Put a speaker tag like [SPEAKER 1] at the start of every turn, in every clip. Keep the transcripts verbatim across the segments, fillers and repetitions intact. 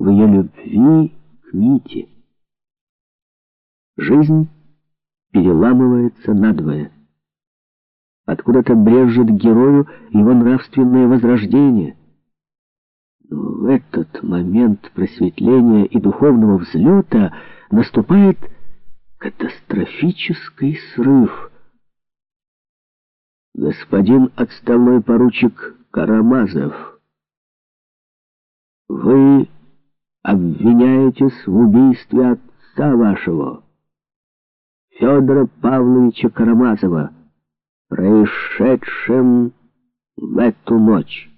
[SPEAKER 1] в ее любви к Мите. Жизнь переламывается надвое. Откуда-то брежет герою его нравственное возрождение. Но в этот момент просветления и духовного взлета наступает катастрофический срыв. Господин отставной поручик Карамазов, вы обвиняетесь в убийстве отца вашего, Федора Павловича Карамазова, происшедшем в эту ночь.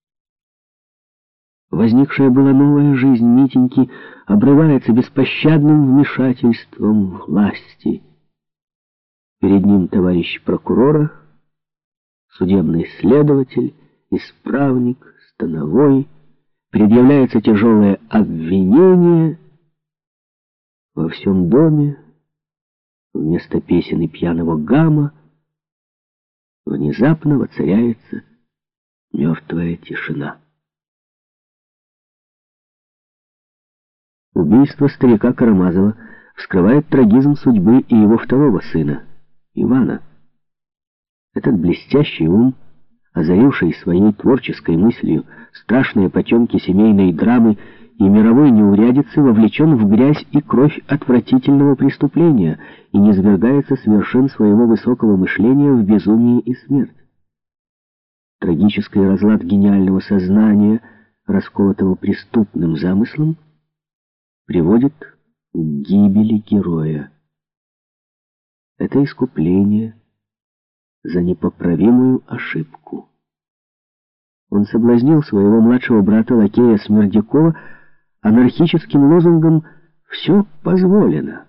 [SPEAKER 1] Возникшая была новая жизнь Митеньки обрывается беспощадным вмешательством власти. Перед ним товарищ прокурора, судебный следователь, исправник, становой. Предъявляется тяжелое обвинение. Во всем доме вместо песен и пьяного гамма внезапно воцаряется мертвая тишина. Убийство старика Карамазова вскрывает трагизм судьбы и его второго сына, Ивана. Этот блестящий ум, озаривший своей творческой мыслью страшные потемки семейной драмы и мировой неурядицы, вовлечен в грязь и кровь отвратительного преступления и низвергается с вершин своего высокого мышления в безумие и смерть. Трагический разлад гениального сознания, расколотого преступным замыслом, приводит к гибели героя. Это искупление за непоправимую ошибку. Он соблазнил своего младшего брата-лакея Смердякова анархическим лозунгом «Все позволено».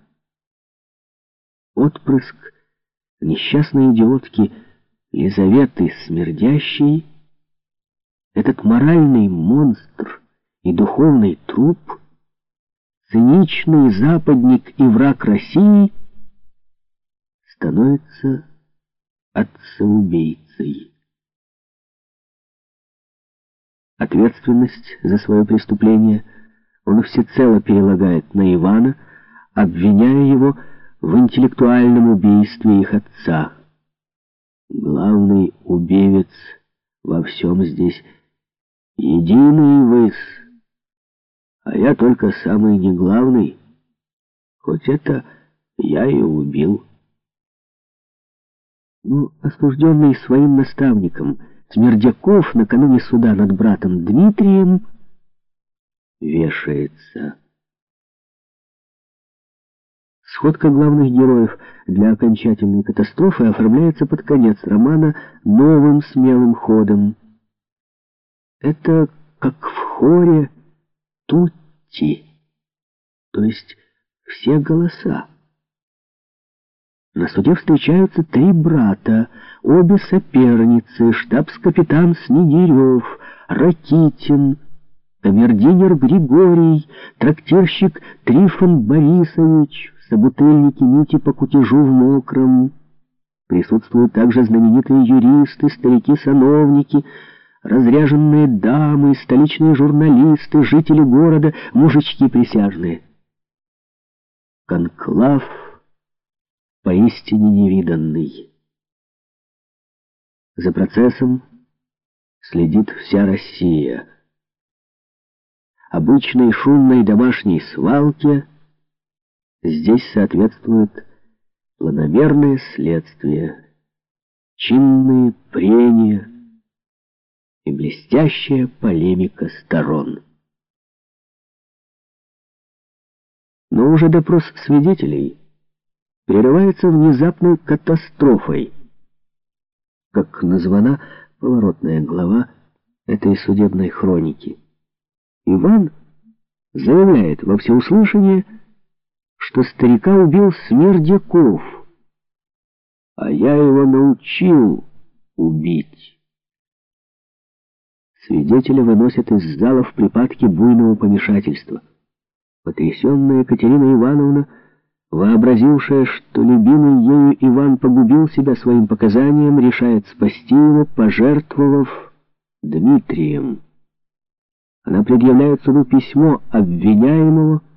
[SPEAKER 1] Отпрыск несчастной идиотки Лизаветы Смердящей, этот моральный монстр и духовный труп, циничный западник и враг России, становится отцеубийцей. Ответственность за свое преступление он всецело перелагает на Ивана, обвиняя его в интеллектуальном убийстве их отца. Главный убивец во всем здесь единый выс, а я только самый неглавный, хоть это я и убил. Но осужденный своим наставником Смердяков накануне суда над братом Дмитрием вешается. Сходка главных героев для окончательной катастрофы оформляется под конец романа новым смелым ходом. Это как в хоре тутти, то есть все голоса. На суде встречаются три брата, обе соперницы, штабс-капитан Снегирев, Ракитин, камердинер Григорий, трактирщик Трифон Борисович, собутыльники Мити по кутежу в Мокром. Присутствуют также знаменитые юристы, старики-сановники, разряженные дамы, столичные журналисты, жители города, мужички присяжные. Конклав поистине невиданный. За процессом следит вся Россия. Обычной шумной домашней свалке здесь соответствует планомерное следствие, чинные прения и блестящая полемика сторон. Но уже допрос свидетелей прерывается внезапной катастрофой, как названа поворотная глава этой судебной хроники. Иван заявляет во всеуслышание, что старика убил Смердяков, а я его научил убить. Свидетеля выносят из зала в припадке буйного помешательства. Потрясенная Екатерина Ивановна, вообразившая, что любимый ею Иван погубил себя своим показанием, решает спасти его, пожертвовав Дмитрием. Она предъявляет суду письмо обвиняемого,